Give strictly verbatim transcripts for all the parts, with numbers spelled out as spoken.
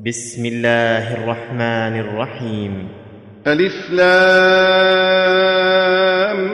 بسم الله الرحمن الرحيم. ألف لام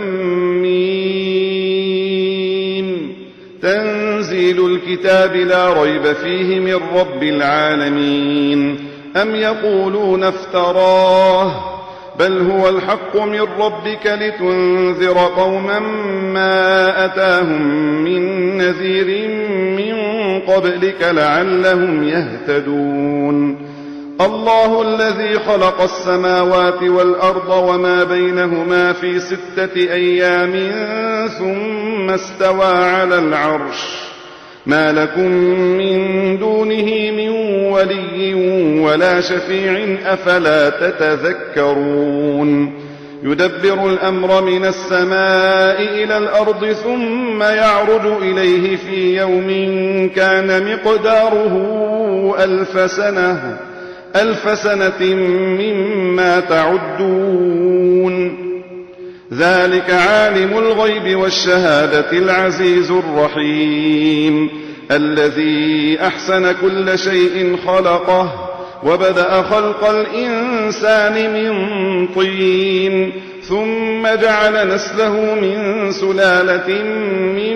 ميم. تنزيل الكتاب لا ريب فيه من رب العالمين. أم يقولون افتراه بل هو الحق من ربك لتنذر قوما ما أتاهم من نذير من قبلك لعلهم يهتدون. الله الذي خلق السماوات والأرض وما بينهما في ستة أيام ثم استوى على العرش ما لكم من دونه من ولي ولا شفيع أفلا تتذكرون. يدبر الأمر من السماء إلى الأرض ثم يعرج إليه في يوم كان مقداره ألف سنة ألف سنة مما تعدون. ذلك عالم الغيب والشهادة العزيز الرحيم الذي أحسن كل شيء خلقه وبدأ خلق الإنسان من طين ثم جعل نسله من سلالة من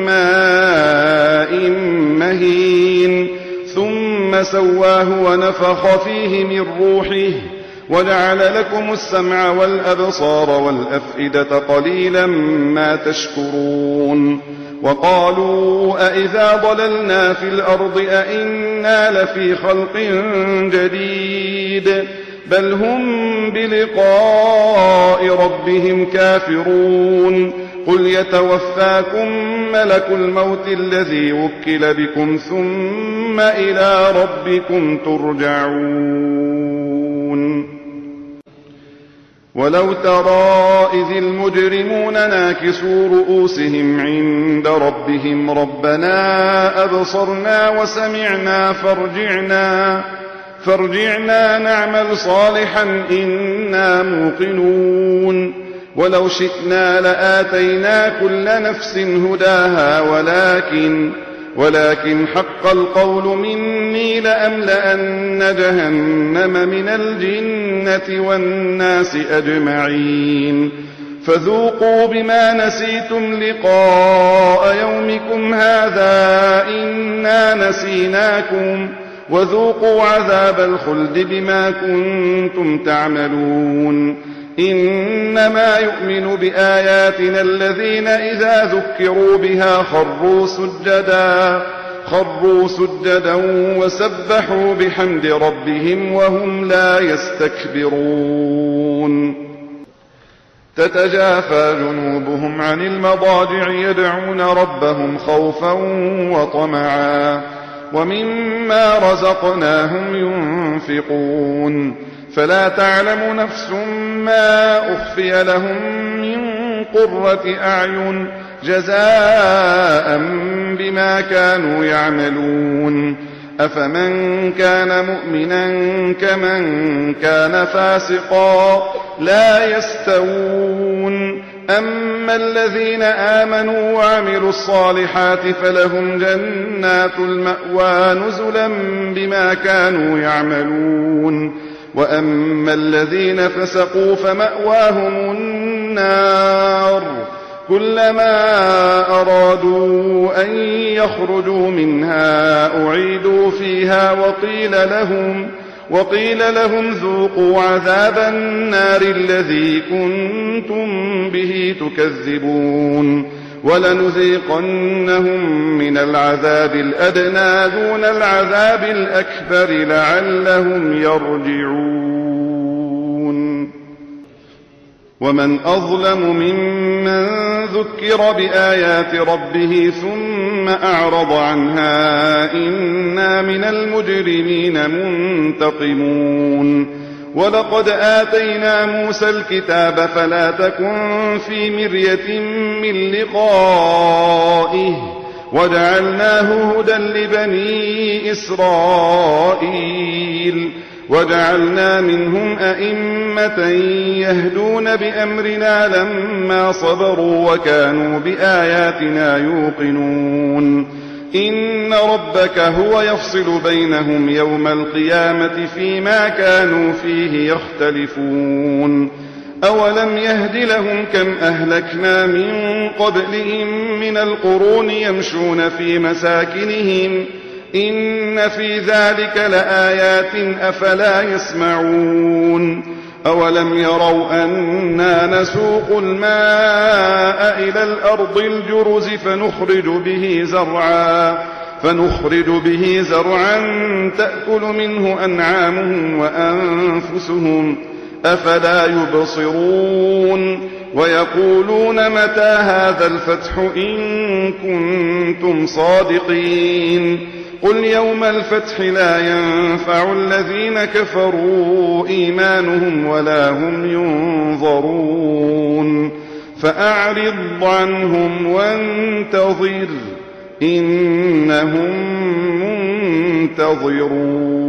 ماء مهين ثم سواه ونفخ فيه من روحه وجعل لكم السمع والأبصار والأفئدة قليلا ما تشكرون. وقالوا أئذا ضللنا في الأرض أئنا لفي خلق جديد بل هم بلقاء ربهم كافرون. قل يتوفاكم ملك الموت الذي وكل بكم ثم إلى ربكم ترجعون. ولو ترى إذ المجرمون ناكسوا رؤوسهم عند ربهم ربنا أبصرنا وسمعنا فارجعنا فارجعنا نعمل صالحا إنا موقنون. ولو شئنا لآتينا كل نفس هداها ولكن ولكن حق القول مني لأملأن جهنم من الجنة والناس أجمعين. فذوقوا بما نسيتم لقاء يومكم هذا إنا نسيناكم وذوقوا عذاب الخلد بما كنتم تعملون. إنما يؤمن بآياتنا الذين إذا ذكروا بها خروا سجدا خروا سجدا وسبحوا بحمد ربهم وهم لا يستكبرون. تتجافى جنوبهم عن المضاجع يدعون ربهم خوفا وطمعا ومما رزقناهم ينفقون. فلا تعلم نفس ما أخفي لهم من قرة أعين جزاء بما كانوا يعملون. أفمن كان مؤمنا كمن كان فاسقا لا يستوون. أما الذين آمنوا وعملوا الصالحات فلهم جنات المأوى نزلا بما كانوا يعملون. وأما الذين فسقوا فمأواهم النار كلما أرادوا أن يخرجوا منها أعيدوا فيها وقيل لهم, وقيل لهم ذوقوا عذاب النار الذي كنتم به تكذبون. ولنذيقنهم من العذاب الأدنى دون العذاب الأكبر لعلهم يرجعون. ومن أظلم ممن ذكر بآيات ربه ثم أعرض عنها إنا من المجرمين منتقمون. ولقد آتينا موسى الكتاب فلا تكن في مرية من لقائه وجعلناه هدى لبني إسرائيل وجعلنا منهم أئمة يهدون بأمرنا لما صبروا وكانوا بآياتنا يوقنون. إن ربك هو يفصل بينهم يوم القيامة فيما كانوا فيه يختلفون أولم يهد لهم كم أهلكنا من قبلهم من القرون يمشون في مساكنهم إن في ذلك لآيات أفلا يسمعون أولم يروا أنا نسوق الماء إلى الأرض الجرز فنخرج به زرعا فنخرج به زرعا تأكل منه أنعامهم وأنفسهم أفلا يبصرون ويقولون متى هذا الفتح إن كنتم صادقين قل يوم الفتح لا ينفع الذين كفروا إيمانهم ولا هم ينظرون فأعرض عنهم وانتظر إنهم منتظرون